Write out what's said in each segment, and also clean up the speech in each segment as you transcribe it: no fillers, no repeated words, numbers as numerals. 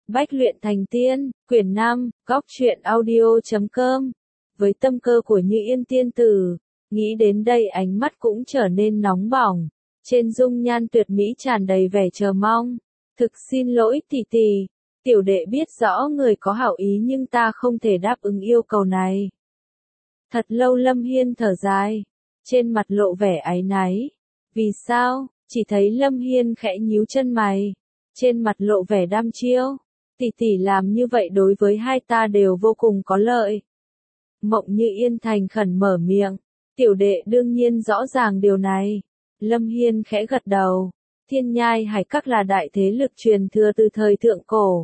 Bách luyện thành tiên, quyển 5, góc truyện audio.com. Với tâm cơ của Như Yên tiên tử, nghĩ đến đây ánh mắt cũng trở nên nóng bỏng. Trên dung nhan tuyệt mỹ tràn đầy vẻ chờ mong. Thực xin lỗi tỷ tỷ, tiểu đệ biết rõ người có hảo ý nhưng ta không thể đáp ứng yêu cầu này. Thật lâu Lâm Hiên thở dài, trên mặt lộ vẻ áy náy. Vì sao? Chỉ thấy Lâm Hiên khẽ nhíu chân mày, trên mặt lộ vẻ đăm chiêu. Tỷ tỷ làm như vậy đối với hai ta đều vô cùng có lợi. Mộng Như Yên thành khẩn mở miệng, tiểu đệ đương nhiên rõ ràng điều này. Lâm Hiên khẽ gật đầu, Thiên Nhai Hải Các là đại thế lực truyền thừa từ thời thượng cổ.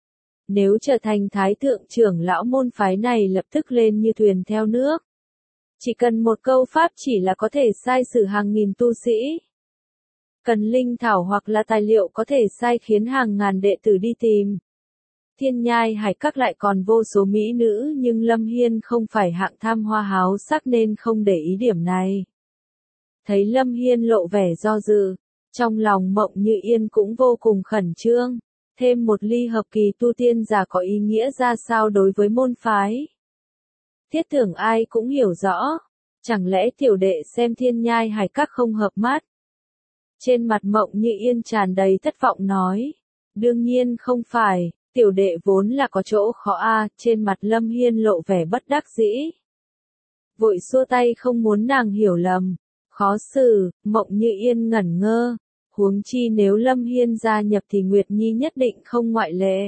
Nếu trở thành thái thượng trưởng lão môn phái này lập tức lên như thuyền theo nước. Chỉ cần một câu pháp chỉ là có thể sai sử hàng nghìn tu sĩ. Cần linh thảo hoặc là tài liệu có thể sai khiến hàng ngàn đệ tử đi tìm. Thiên Nhai Hải Các lại còn vô số mỹ nữ nhưng Lâm Hiên không phải hạng tham hoa háo sắc nên không để ý điểm này. Thấy Lâm Hiên lộ vẻ do dự, trong lòng Mộng Như Yên cũng vô cùng khẩn trương. Thêm một ly hợp kỳ tu tiên giả có ý nghĩa ra sao đối với môn phái. Thiết tưởng ai cũng hiểu rõ, chẳng lẽ tiểu đệ xem Thiên Nhai Hải Các không hợp mắt. Trên mặt Mộng Như Yên tràn đầy thất vọng nói, đương nhiên không phải, tiểu đệ vốn là có chỗ khó trên mặt Lâm Hiên lộ vẻ bất đắc dĩ. Vội xua tay không muốn nàng hiểu lầm, khó xử, Mộng Như Yên ngẩn ngơ, huống chi nếu Lâm Hiên gia nhập thì Nguyệt Nhi nhất định không ngoại lệ.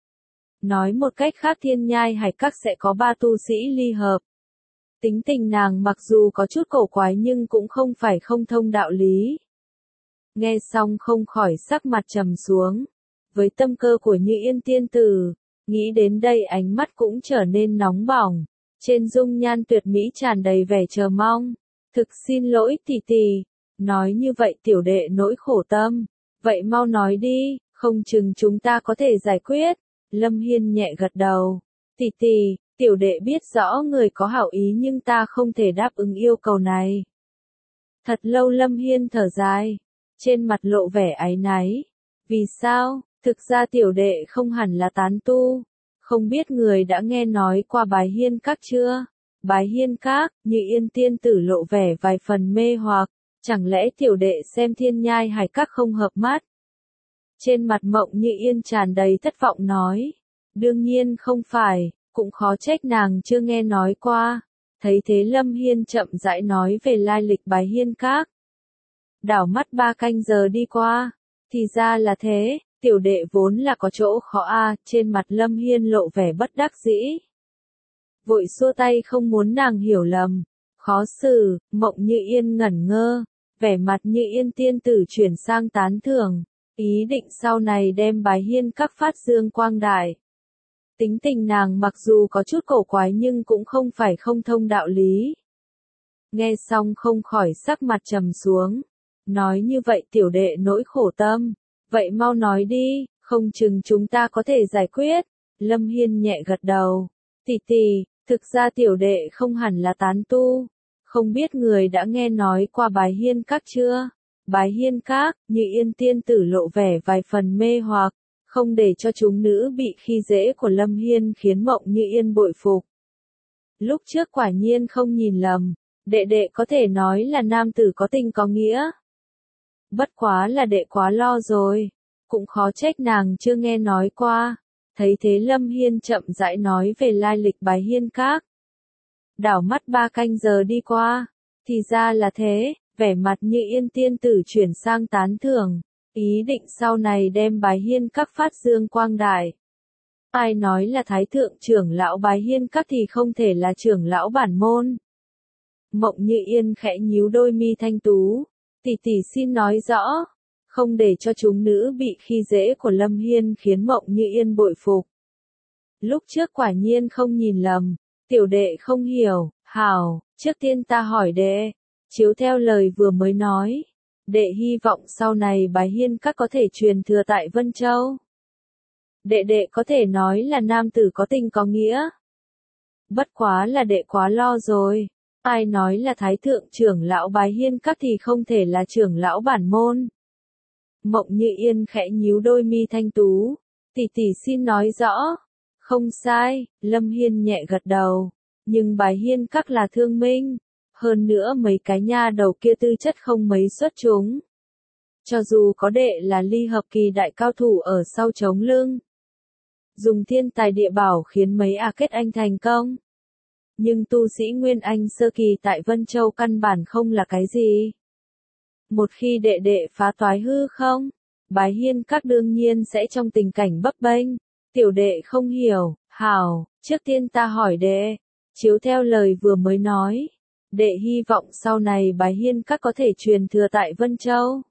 Nói một cách khác Thiên Nhai Hải Các sẽ có 3 tu sĩ ly hợp. Tính tình nàng mặc dù có chút cổ quái nhưng cũng không phải không thông đạo lý. Nghe xong không khỏi sắc mặt trầm xuống. Với tâm cơ của Như Yên tiên tử, nghĩ đến đây ánh mắt cũng trở nên nóng bỏng. Trên dung nhan tuyệt mỹ tràn đầy vẻ chờ mong. Thực xin lỗi tỷ tỷ, nói như vậy tiểu đệ nỗi khổ tâm. Vậy mau nói đi, không chừng chúng ta có thể giải quyết. Lâm Hiên nhẹ gật đầu. Tỷ tỷ, tiểu đệ biết rõ người có hảo ý nhưng ta không thể đáp ứng yêu cầu này. Thật lâu Lâm Hiên thở dài, trên mặt lộ vẻ áy náy. Vì sao? Thực ra tiểu đệ không hẳn là tán tu. Không biết người đã nghe nói qua Bái Hiên Các chưa? Bái Hiên Các, Như Yên tiên tử lộ vẻ vài phần mê hoặc. Chẳng lẽ tiểu đệ xem Thiên Nhai Hải Các không hợp mắt? Trên mặt Mộng Như Yên tràn đầy thất vọng nói. Đương nhiên không phải, cũng khó trách nàng chưa nghe nói qua. Thấy thế Lâm Hiên chậm rãi nói về lai lịch Bái Hiên Các. Đảo mắt 3 canh giờ đi qua. Thì ra là thế, tiểu đệ vốn là có chỗ khó trên mặt Lâm Hiên lộ vẻ bất đắc dĩ. Vội xua tay không muốn nàng hiểu lầm. Khó xử, Mộng Như Yên ngẩn ngơ. Vẻ mặt Như Yên tiên tử chuyển sang tán thưởng. Ý định sau này đem Bái Hiên Các phát dương quang đại. Tính tình nàng mặc dù có chút cổ quái nhưng cũng không phải không thông đạo lý. Nghe xong không khỏi sắc mặt trầm xuống. Nói như vậy tiểu đệ nỗi khổ tâm. Vậy mau nói đi, không chừng chúng ta có thể giải quyết. Lâm Hiên nhẹ gật đầu. Tỷ tỷ, thực ra tiểu đệ không hẳn là tán tu. Không biết người đã nghe nói qua Bái Hiên Các chưa? Bái Hiên Các, Như Yên tiên tử lộ vẻ vài phần mê hoặc, không để cho chúng nữ bị khi dễ của Lâm Hiên khiến Mộng Như Yên bội phục. Lúc trước quả nhiên không nhìn lầm, đệ đệ có thể nói là nam tử có tình có nghĩa. Bất quá là đệ quá lo rồi, cũng khó trách nàng chưa nghe nói qua. Thấy thế Lâm Hiên chậm rãi nói về lai lịch Bái Hiên Các. Đảo mắt 3 canh giờ đi qua, thì ra là thế, vẻ mặt Như Yên tiên tử chuyển sang tán thưởng, ý định sau này đem Bái Hiên Các phát dương quang đại. Ai nói là thái thượng trưởng lão Bái Hiên Các thì không thể là trưởng lão bản môn. Mộng Như Yên khẽ nhíu đôi mi thanh tú, tỷ tỷ xin nói rõ, không để cho chúng nữ bị khi dễ của Lâm Hiên khiến Mộng Như Yên bội phục. Lúc trước quả nhiên không nhìn lầm, tiểu đệ không hiểu, hảo, trước tiên ta hỏi đệ, chiếu theo lời vừa mới nói, đệ hy vọng sau này Bái Hiên Các có thể truyền thừa tại Vân Châu. Đệ có thể nói là nam tử có tình có nghĩa. Bất quá là đệ quá lo rồi. Ai nói là thái thượng trưởng lão Bái Hiên Các thì không thể là trưởng lão bản môn. Mộng Như Yên khẽ nhíu đôi mi thanh tú, Tỷ tỷ xin nói rõ. Không sai, Lâm Hiên nhẹ gật đầu. Nhưng Bái Hiên Các là thương minh. Hơn nữa mấy cái nha đầu kia tư chất không mấy xuất chúng. Cho dù có đệ là ly hợp kỳ đại cao thủ ở sau chống lưng. Dùng thiên tài địa bảo khiến mấy kết anh thành công. Nhưng tu sĩ Nguyên Anh sơ kỳ tại Vân Châu căn bản không là cái gì. Một khi đệ đệ phá toái hư không, Bái Hiên Các đương nhiên sẽ trong tình cảnh bấp bênh. Tiểu đệ không hiểu, hảo, trước tiên ta hỏi đệ, chiếu theo lời vừa mới nói, đệ hy vọng sau này Bái Hiên Các có thể truyền thừa tại Vân Châu.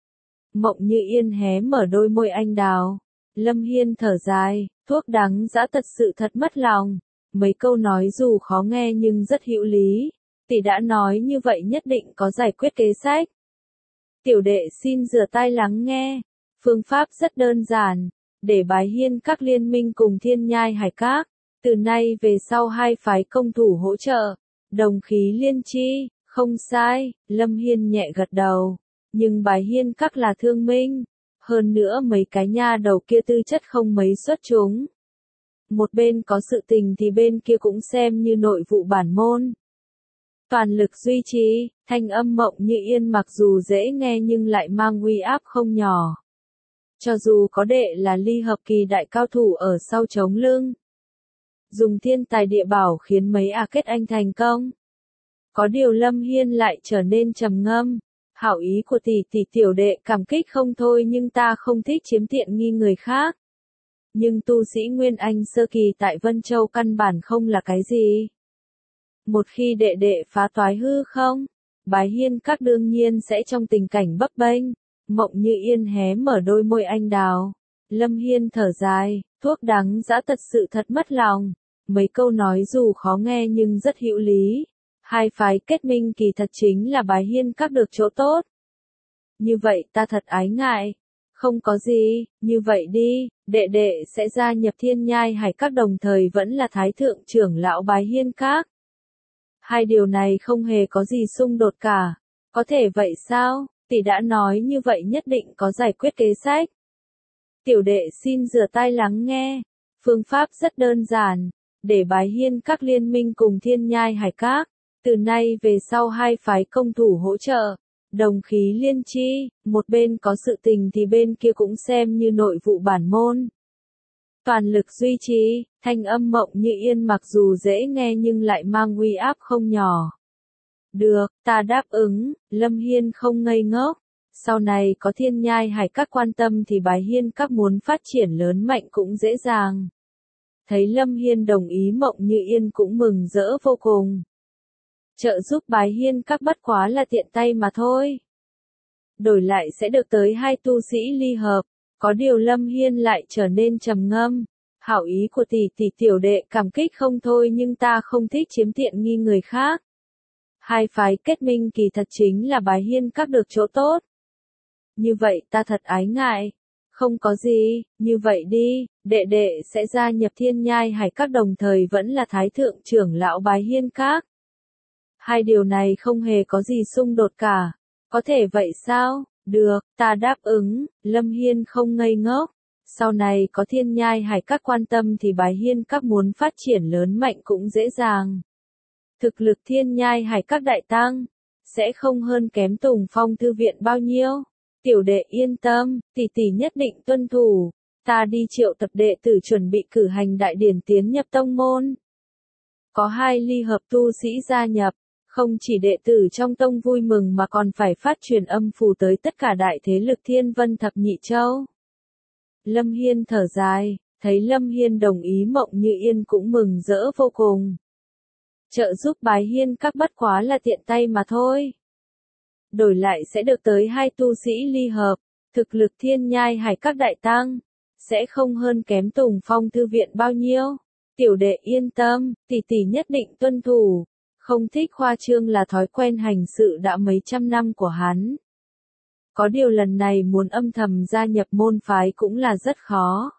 Mộng Như Yên hé mở đôi môi anh đào. Lâm Hiên thở dài, thuốc đắng dã thật sự thật mất lòng. Mấy câu nói dù khó nghe nhưng rất hữu lý. Tỷ đã nói như vậy nhất định có giải quyết kế sách. Tiểu đệ xin rửa tai lắng nghe. Phương pháp rất đơn giản. Để Bái Hiên Các liên minh cùng Thiên Nhai Hải Các. Từ nay về sau hai phái công thủ hỗ trợ. Đồng khí liên chi, không sai, Lâm Hiên nhẹ gật đầu. Nhưng Bái Hiên Các là thương minh. Hơn nữa mấy cái nha đầu kia tư chất không mấy xuất chúng. Một bên có sự tình thì bên kia cũng xem như nội vụ bản môn. Toàn lực duy trì, thanh âm Mộng Như Yên mặc dù dễ nghe nhưng lại mang uy áp không nhỏ. Cho dù có đệ là ly hợp kỳ đại cao thủ ở sau chống lưng. Dùng thiên tài địa bảo khiến mấy kết anh thành công. Có điều Lâm Hiên lại trở nên trầm ngâm. Hảo ý của tỷ tỷ tiểu đệ cảm kích không thôi nhưng ta không thích chiếm tiện nghi người khác. Nhưng tu sĩ Nguyên Anh sơ kỳ tại Vân Châu căn bản không là cái gì. Một khi đệ đệ phá toái hư không, Bái Hiên Các đương nhiên sẽ trong tình cảnh bấp bênh. Mộng Như Yên hé mở đôi môi anh đào. Lâm Hiên thở dài, thuốc đắng dã thật sự thật mất lòng. Mấy câu nói dù khó nghe nhưng rất hữu lý. Hai phái kết minh kỳ thật chính là Bái Hiên Các được chỗ tốt. Như vậy ta thật ái ngại. Không có gì, như vậy đi, đệ đệ sẽ gia nhập Thiên Nhai Hải Các đồng thời vẫn là Thái Thượng trưởng lão Bái Hiên Các. Hai điều này không hề có gì xung đột cả. Có thể vậy sao? Tỷ đã nói như vậy nhất định có giải quyết kế sách. Tiểu đệ xin rửa tai lắng nghe. Phương pháp rất đơn giản. Để Bái Hiên Các liên minh cùng Thiên Nhai Hải Các. Từ nay về sau hai phái công thủ hỗ trợ. Đồng khí liên chi, một bên có sự tình thì bên kia cũng xem như nội vụ bản môn. Toàn lực duy trì, thanh âm Mộng Như Yên mặc dù dễ nghe nhưng lại mang uy áp không nhỏ. Được, ta đáp ứng, Lâm Hiên không ngây ngốc. Sau này có Thiên Nhai Hải Các quan tâm thì Bái Hiên Các muốn phát triển lớn mạnh cũng dễ dàng. Thấy Lâm Hiên đồng ý Mộng Như Yên cũng mừng rỡ vô cùng. Trợ giúp Bái Hiên Các bất quá là tiện tay mà thôi. Đổi lại sẽ được tới hai tu sĩ ly hợp. Có điều Lâm Hiên lại trở nên trầm ngâm. Hảo ý của tỷ tỷ tiểu đệ cảm kích không thôi nhưng ta không thích chiếm tiện nghi người khác. Hai phái kết minh kỳ thật chính là Bái Hiên Các được chỗ tốt. Như vậy ta thật ái ngại. Không có gì, như vậy đi, đệ đệ sẽ gia nhập Thiên Nhai Hải Các đồng thời vẫn là Thái Thượng trưởng lão Bái Hiên Các. Hai điều này không hề có gì xung đột cả. Có thể vậy sao? Được, ta đáp ứng, Lâm Hiên không ngây ngốc. Sau này có Thiên Nhai Hải Các quan tâm thì Bái Hiên Các muốn phát triển lớn mạnh cũng dễ dàng. Thực lực Thiên Nhai Hải Các đại tăng, sẽ không hơn kém Tùng Phong Thư viện bao nhiêu. Tiểu đệ yên tâm, tỷ tỷ nhất định tuân thủ. Ta đi triệu tập đệ tử chuẩn bị cử hành đại điển tiến nhập tông môn. Có hai ly hợp tu sĩ gia nhập. Không chỉ đệ tử trong tông vui mừng mà còn phải phát truyền âm phù tới tất cả đại thế lực Thiên Vân Thập Nhị Châu. Lâm Hiên thở dài, thấy Lâm Hiên đồng ý Mộng Như Yên cũng mừng rỡ vô cùng. Trợ giúp Bái Hiên Các bất quá là tiện tay mà thôi. Đổi lại sẽ được tới hai tu sĩ ly hợp, thực lực Thiên Nhai Hải Các đại tăng, sẽ không hơn kém Tùng Phong Thư viện bao nhiêu. Tiểu đệ yên tâm, tỷ tỷ nhất định tuân thủ. Không thích khoa trương là thói quen hành sự đã mấy trăm năm của hắn. Có điều lần này muốn âm thầm gia nhập môn phái cũng là rất khó.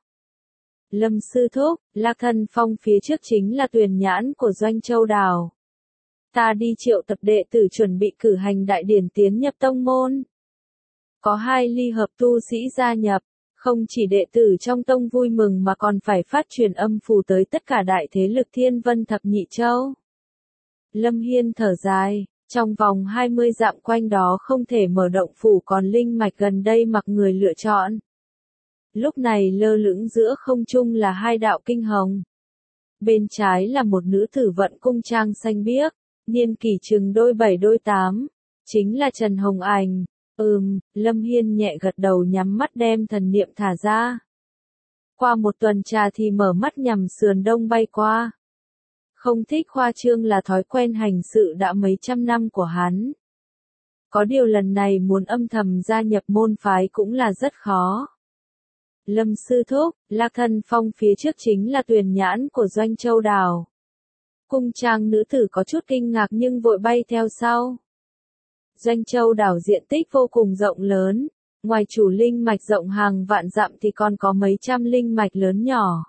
Lâm sư thúc, Lạc Thần Phong phía trước chính là Tuyền Nhãn của Doanh Châu Đào. Ta đi triệu tập đệ tử chuẩn bị cử hành đại điển tiến nhập tông môn. Có hai ly hợp tu sĩ gia nhập, Không chỉ đệ tử trong tông vui mừng mà còn phải phát truyền âm phù tới tất cả đại thế lực Thiên Vân Thập Nhị Châu. Lâm Hiên thở dài, trong vòng 20 dặm quanh đó không thể mở động phủ còn linh mạch gần đây mặc người lựa chọn. Lúc này lơ lửng giữa không trung là hai đạo kinh hồng. Bên trái là một nữ tử vận cung trang xanh biếc, niên kỷ chừng đôi 7 đôi 8, chính là Trần Hồng Ảnh. Lâm Hiên nhẹ gật đầu nhắm mắt đem thần niệm thả ra. Qua một tuần trà thì mở mắt nhằm sườn đông bay qua. Không thích khoa trương là thói quen hành sự đã mấy trăm năm của hắn. Có điều lần này muốn âm thầm gia nhập môn phái cũng là rất khó. Lâm sư thúc, Lạc Thần Phong phía trước chính là Tuyền Nhãn của Doanh Châu Đào. Cung trang nữ tử có chút kinh ngạc nhưng vội bay theo sau. Doanh Châu Đảo diện tích vô cùng rộng lớn, ngoài chủ linh mạch rộng hàng vạn dặm thì còn có mấy trăm linh mạch lớn nhỏ.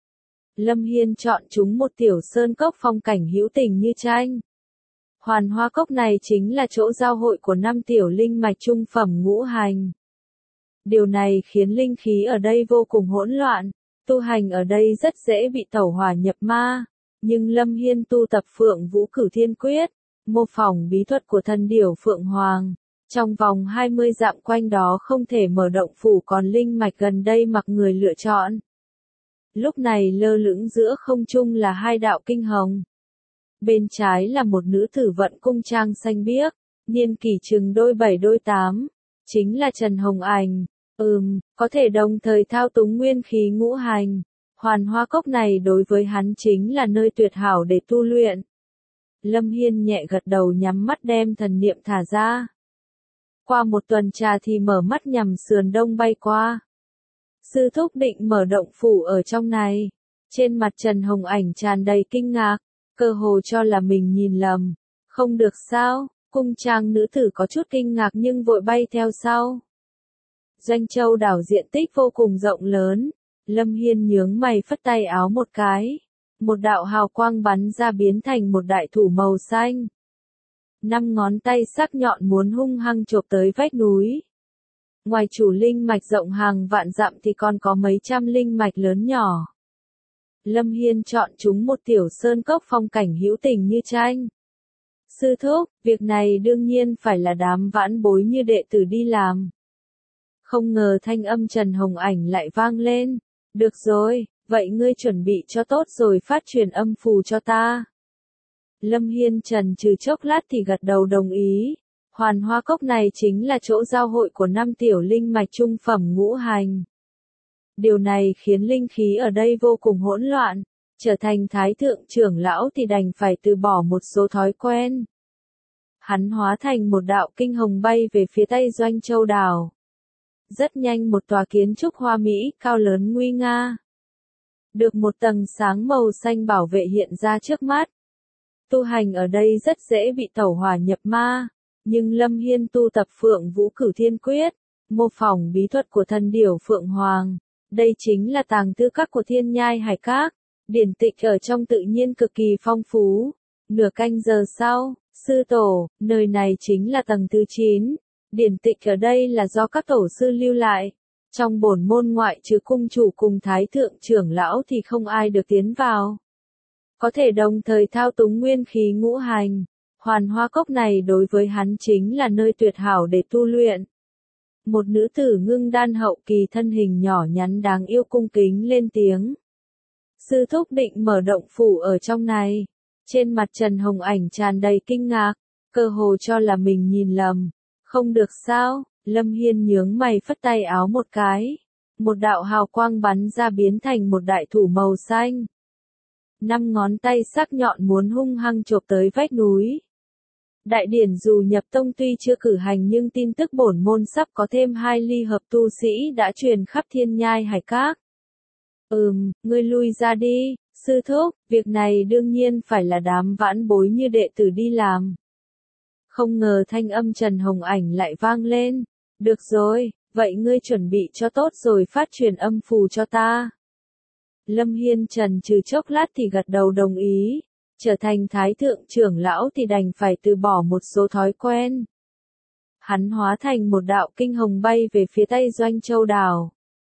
Lâm Hiên chọn chúng một tiểu sơn cốc phong cảnh hữu tình như tranh. Hoàn Hoa Cốc này chính là chỗ giao hội của 5 tiểu linh mạch trung phẩm ngũ hành. Điều này khiến linh khí ở đây vô cùng hỗn loạn, tu hành ở đây rất dễ bị tẩu hỏa nhập ma, nhưng Lâm Hiên tu tập Phượng Vũ Cửu Thiên Quyết, mô phỏng bí thuật của thần điểu Phượng Hoàng, trong vòng 20 dặm quanh đó không thể mở động phủ còn linh mạch gần đây mặc người lựa chọn. Lúc này lơ lửng giữa không trung là hai đạo kinh hồng. Bên trái là một nữ tử vận cung trang xanh biếc, niên kỷ chừng đôi 7 đôi 8, chính là Trần Hồng Ảnh. Có thể đồng thời thao túng nguyên khí ngũ hành. Hoàn Hoa Cốc này đối với hắn chính là nơi tuyệt hảo để tu luyện. Lâm Hiên nhẹ gật đầu nhắm mắt đem thần niệm thả ra. Qua một tuần trà thì mở mắt nhằm sườn đông bay qua. Sư thúc định mở động phủ ở trong này. Trên mặt Trần Hồng Ảnh tràn đầy kinh ngạc, cơ hồ cho là mình nhìn lầm. Không được sao, cung trang nữ tử có chút kinh ngạc nhưng vội bay theo sau. Doanh Châu Đảo diện tích vô cùng rộng lớn. Lâm Hiên nhướng mày phất tay áo một cái. Một đạo hào quang bắn ra biến thành một đại thủ màu xanh. 5 ngón tay sắc nhọn muốn hung hăng chộp tới vách núi. Ngoài chủ linh mạch rộng hàng vạn dặm thì còn có mấy trăm linh mạch lớn nhỏ. Lâm Hiên chọn chúng một tiểu sơn cốc phong cảnh hữu tình như tranh. Sư thúc, việc này đương nhiên phải là đám vãn bối như đệ tử đi làm. Không ngờ thanh âm Trần Hồng Ảnh lại vang lên. Được rồi, vậy ngươi chuẩn bị cho tốt rồi phát truyền âm phù cho ta. Lâm Hiên trần trừ chốc lát thì gật đầu đồng ý. Hoàn Hoa Cốc này chính là chỗ giao hội của 5 tiểu linh mạch trung phẩm ngũ hành. Điều này khiến linh khí ở đây vô cùng hỗn loạn. Trở thành thái thượng trưởng lão thì đành phải từ bỏ một số thói quen. Hắn hóa thành một đạo kinh hồng bay về phía tây Doanh Châu Đảo. Rất nhanh một tòa kiến trúc hoa mỹ, cao lớn nguy nga. Được một tầng sáng màu xanh bảo vệ hiện ra trước mắt. Tu hành ở đây rất dễ bị tẩu hỏa nhập ma, nhưng Lâm Hiên tu tập Phượng Vũ Cửu Thiên Quyết, mô phỏng bí thuật của thần điểu Phượng Hoàng. Đây chính là tàng thư các của Thiên Nhai Hải Các, điển tịch ở trong tự nhiên cực kỳ phong phú. Nửa canh giờ sau, sư tổ, nơi này chính là tầng thứ 9. Điển tịch ở đây là do các tổ sư lưu lại. Trong bổn môn ngoại trừ cung chủ cùng thái thượng trưởng lão thì không ai được tiến vào. Có thể đồng thời thao túng nguyên khí ngũ hành. Hoàn Hoa Cốc này đối với hắn chính là nơi tuyệt hảo để tu luyện. Một nữ tử ngưng đan hậu kỳ thân hình nhỏ nhắn đáng yêu cung kính lên tiếng. Sư thúc định mở động phủ ở trong này. Trên mặt Trần Hồng Ảnh tràn đầy kinh ngạc, cơ hồ cho là mình nhìn lầm. Không được sao, Lâm Hiên nhướng mày phất tay áo một cái. Một đạo hào quang bắn ra biến thành một đại thủ màu xanh. 5 ngón tay sắc nhọn muốn hung hăng chộp tới vách núi. Đại điển dù nhập tông tuy chưa cử hành nhưng tin tức bổn môn sắp có thêm 2 ly hợp tu sĩ đã truyền khắp Thiên Nhai Hải Các. Ngươi lui ra đi, sư thúc, việc này đương nhiên phải là đám vãn bối như đệ tử đi làm. Không ngờ thanh âm Trần Hồng Ảnh lại vang lên. Được rồi, vậy ngươi chuẩn bị cho tốt rồi phát truyền âm phù cho ta. Lâm Hiên trần trừ chốc lát thì gật đầu đồng ý. Trở thành thái thượng trưởng lão thì đành phải từ bỏ một số thói quen. Hắn hóa thành một đạo kinh hồng bay về phía tây Doanh Châu Đảo.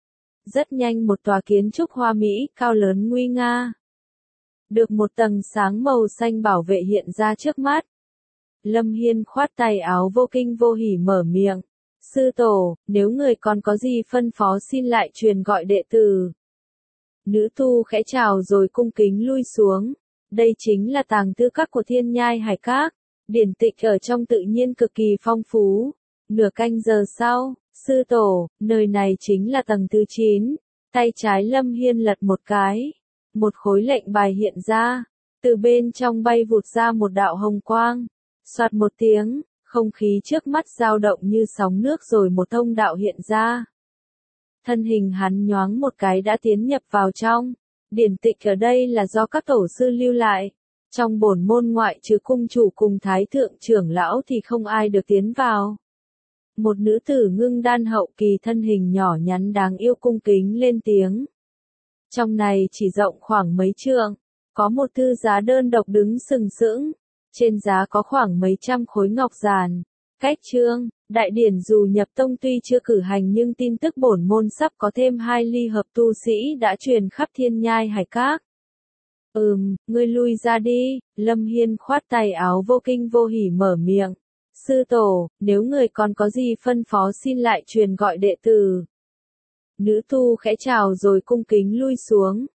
Rất nhanh một tòa kiến trúc hoa mỹ, cao lớn nguy nga. Được một tầng sáng màu xanh bảo vệ hiện ra trước mắt. Lâm Hiên khoát tay áo vô kinh vô hỉ mở miệng. Sư tổ, nếu người còn có gì phân phó xin lại truyền gọi đệ tử. Nữ tu khẽ chào rồi cung kính lui xuống. Đây chính là tàng thư các của Thiên Nhai Hải Các. Điển tịch ở trong tự nhiên cực kỳ phong phú. Nửa canh giờ sau, sư tổ, nơi này chính là tầng thứ 9. Tay trái Lâm Hiên lật một cái. Một khối lệnh bài hiện ra. Từ bên trong bay vụt ra một đạo hồng quang. Soạt một tiếng, không khí trước mắt dao động như sóng nước rồi một thông đạo hiện ra. Thân hình hắn nhoáng một cái đã tiến nhập vào trong. Điển tịch ở đây là do các tổ sư lưu lại. Trong bổn môn ngoại trừ cung chủ cùng thái thượng trưởng lão thì không ai được tiến vào. Một nữ tử ngưng đan hậu kỳ thân hình nhỏ nhắn đáng yêu cung kính lên tiếng. Trong này chỉ rộng khoảng mấy trượng, có một thư giá đơn độc đứng sừng sững. Trên giá có khoảng mấy trăm khối ngọc giản. Cách chương, đại điển dù nhập tông tuy chưa cử hành nhưng tin tức bổn môn sắp có thêm 2 ly hợp tu sĩ đã truyền khắp Thiên Nhai Hải Các. Ngươi lui ra đi, Lâm Hiên khoát tay áo vô kinh vô hỉ mở miệng. Sư tổ, nếu người còn có gì phân phó xin lại truyền gọi đệ tử. Nữ tu khẽ chào rồi cung kính lui xuống.